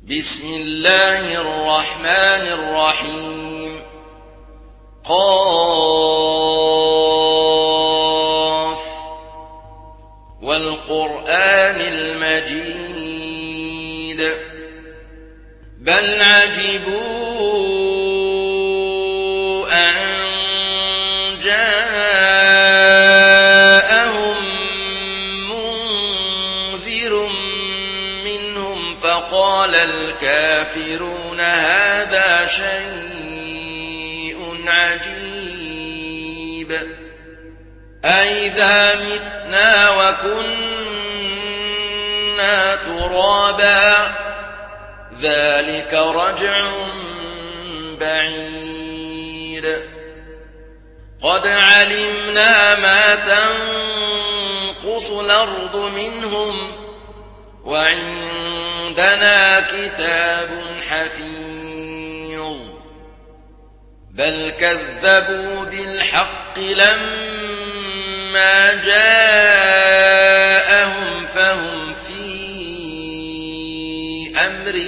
بسم الله الرحمن الرحيم قاف والقرآن المجيد بل عجبوا أن جاءهم منذر منهم فقال الكافرون هذا شيء عجيب أئذا متنا وكنا ترابا ذلك رجع بعيد قد علمنا ما تنقص الأرض منهم وعندنا كتاب حفيظ بل كذبوا بالحق لما جاءهم فهم في أمر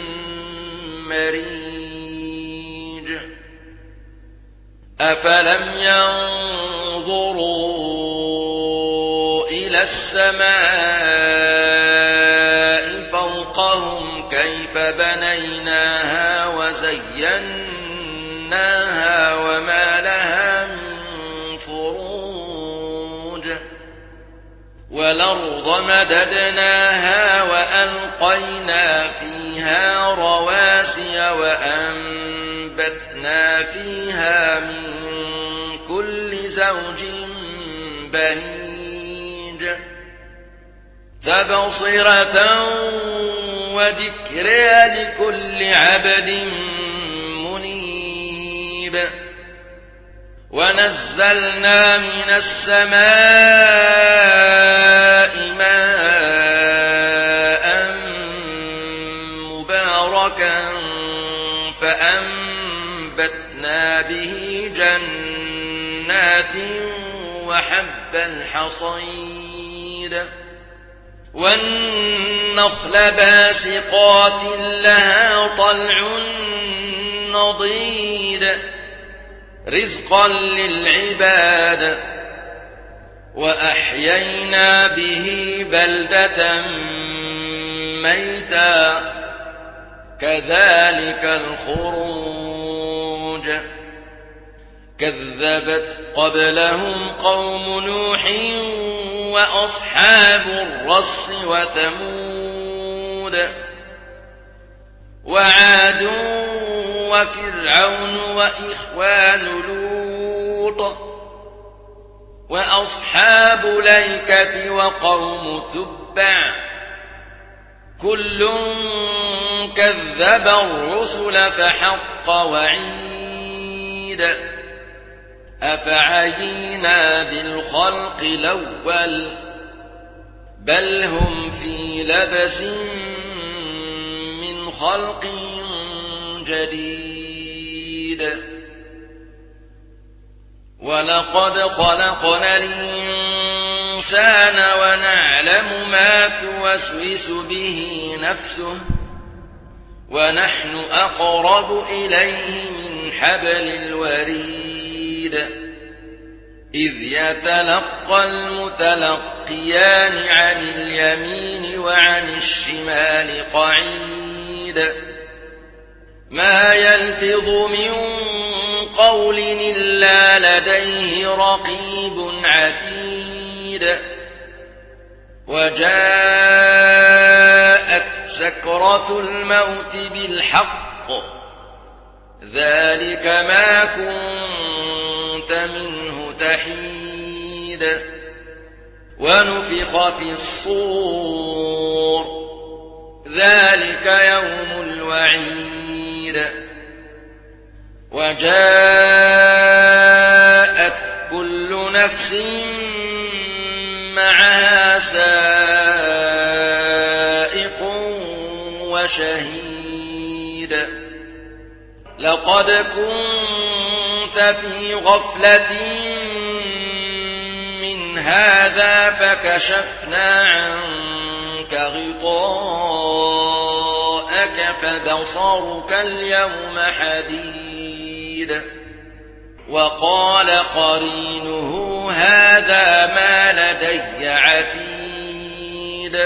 مريج أفلم ينظروا إلى السماء فوقهم كيف بنيناها وزيناها وما لها من فروج والأرض مددناها وألقينا فيها رواسي وأنبتنا فيها من كل زوج بهيج تبصرة وذكرى لكل عبد منيب ونزلنا من السماء ماء مباركا فأنبتنا به جنات وحب الحصيد والنخل باسقات لها طلع نضيد رزقا للعباد وأحيينا به بلدة ميتا كذلك الخروج كذبت قبلهم قوم نوح وأصحاب الرس وثمود وعاد وفرعون وإخوان لوط وأصحاب الأيكة وقوم تبع كل كذب الرسل فحق وعيد أفعينا بالخلق الأول بل هم في لبس من خلق جديد ولقد خلقنا الإنسان ونعلم ما توسوس به نفسه ونحن أقرب إليه من حبل الوريد إذ يتلقى المتلقيان عن اليمين وعن الشمال قعيد ما يلفظ من قول إلا لديه رقيب عتيد وجاءت سكرة الموت بالحق ذلك ما كنت منه تحيد ونفخ في الصور ذلك يوم الوعيد وجاءت كل نفس معها سائق وشهيد لقد كنت في غفلة من هذا فكشفنا عنك غطاءك وجهك فبصرك اليوم حديد وقال قرينه هذا ما لدي عتيد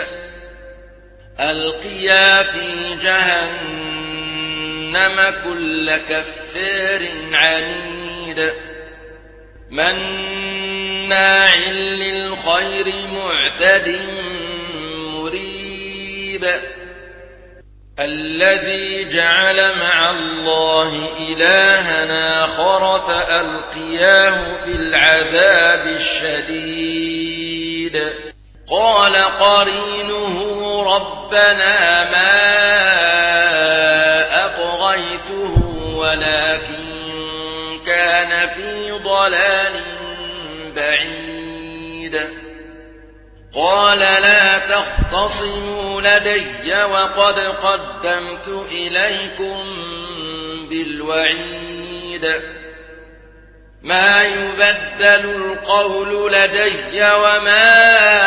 ألقيا في جهنم كل كفار عنيد مناع للخير معتد مريب الذي جعل مع الله إلهنا آخر فألقياه في العذاب الشديد قال قرينه ربنا ما أطغيته ولكن كان في ضلال بعيد قال لا تختصموا لدي وقد قدمت إليكم بالوعيد ما يبدل القول لدي وما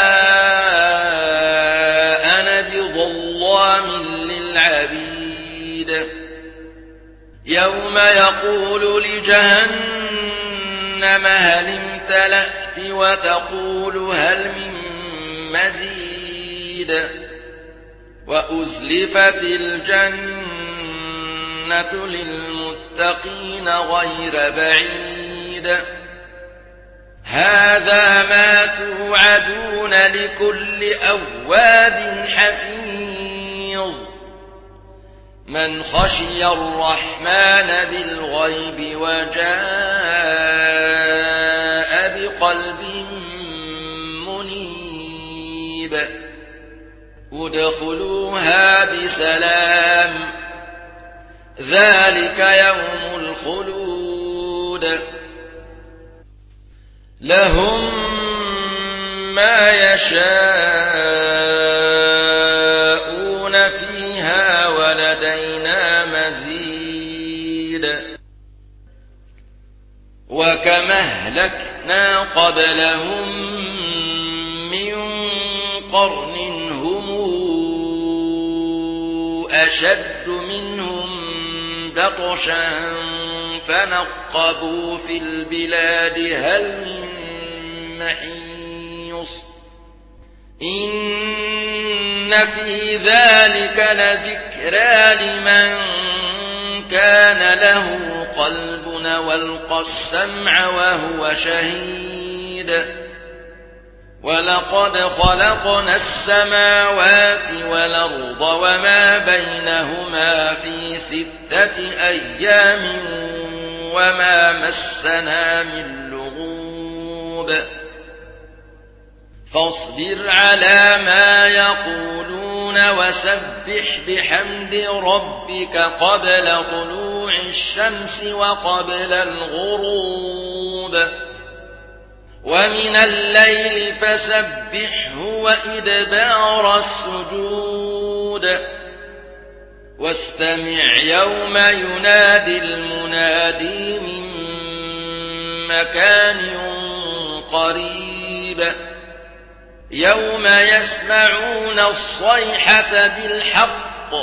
أنا بظلام للعبيد يوم يقول لجهنم هل امتلأت وتقول هل من مزيد وأزلفت الجنة للمتقين غير بعيد هذا ما توعدون لكل أواب حفيظ من خشي الرحمن بالغيب وجاء بقلب منيب ادخلوها بسلام ذلك يوم الخلود لهم ما يشاءون فيها ولدينا مزيد وكما أهلكنا قبلهم من قرن هم أشد منهم بطشا فنقبوا في البلاد هل من محيص إن في ذلك لذكرى لمن كان له قلب والقى السمع وهو شهيد ولقد خلقنا السماوات والأرض وما بينهما في 6 أيام وما مسنا من لغوب فاصبر على ما يقولون وسبح بحمد ربك قبل طلوع الشمس وقبل الغروب ومن الليل فسبحه وإدبار السجود واستمع يوم ينادي المنادي من مكان قريب يوم يسمعون الصيحة بالحق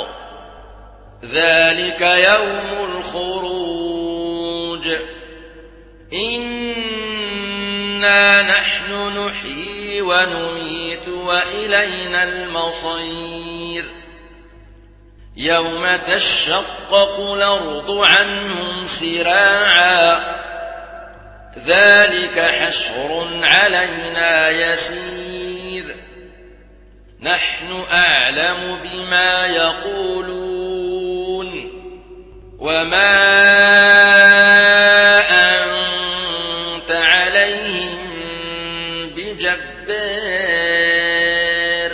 ذلك يوم الخروج إنا نحن نحيي ونميت وإلينا المصير يوم تشقق الأرض عنهم سراعا ذلك حشر علينا يسير نحن أعلم بما يقولون وما أنت عليهم بجبار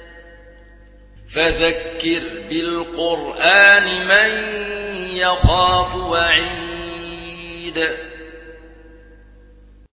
فذكر بالقرآن من يخاف وعيد